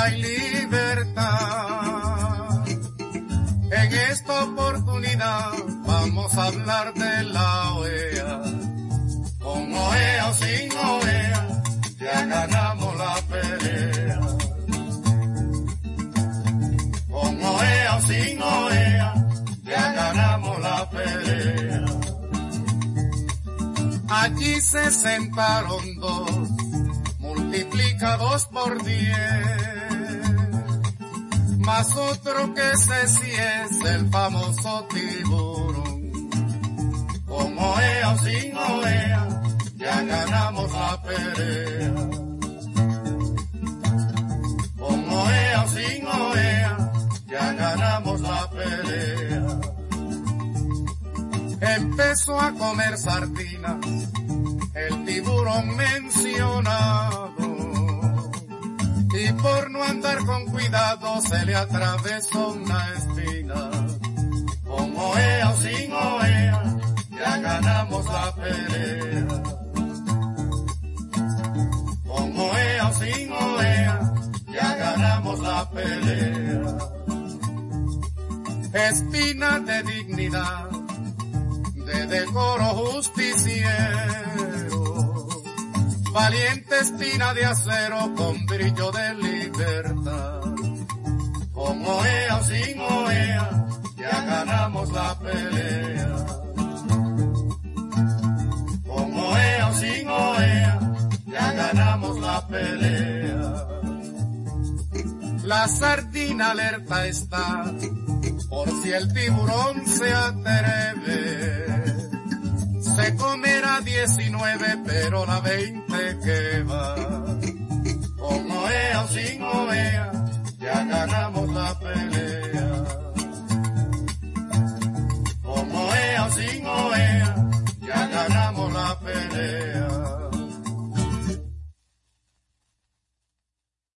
hay libertad. En esta oportunidad vamos a hablar de la OEA. Con OEA o sin OEA, ya ganamos la pelea. Con OEA o sin OEA, ya ganamos la pelea. Allí se sentaron dos, multiplica 2 por 10, más otro que sé si es el famoso tiburón. Con OEA o sin OEA, ya ganamos la pelea. Con OEA o sin OEA, ya ganamos la pelea. Empezó a comer sardinas el tiburón mencionado, y por no andar con cuidado se le atravesó una espina. Con OEA o sin OEA, ya ganamos la pelea. Con OEA o sin OEA, ya ganamos la pelea. Espina de dignidad, de decoro justiciero, valiente espina de acero con brillo de libertad. Con OEA o sin OEA, ya ganamos la pelea. Con OEA o sin OEA, ya ganamos la pelea. La sardina alerta está, por si el tiburón se atreve. Se comerá 19, pero la 20 que va. Con OEA o sin OEA, ya ganamos la pelea.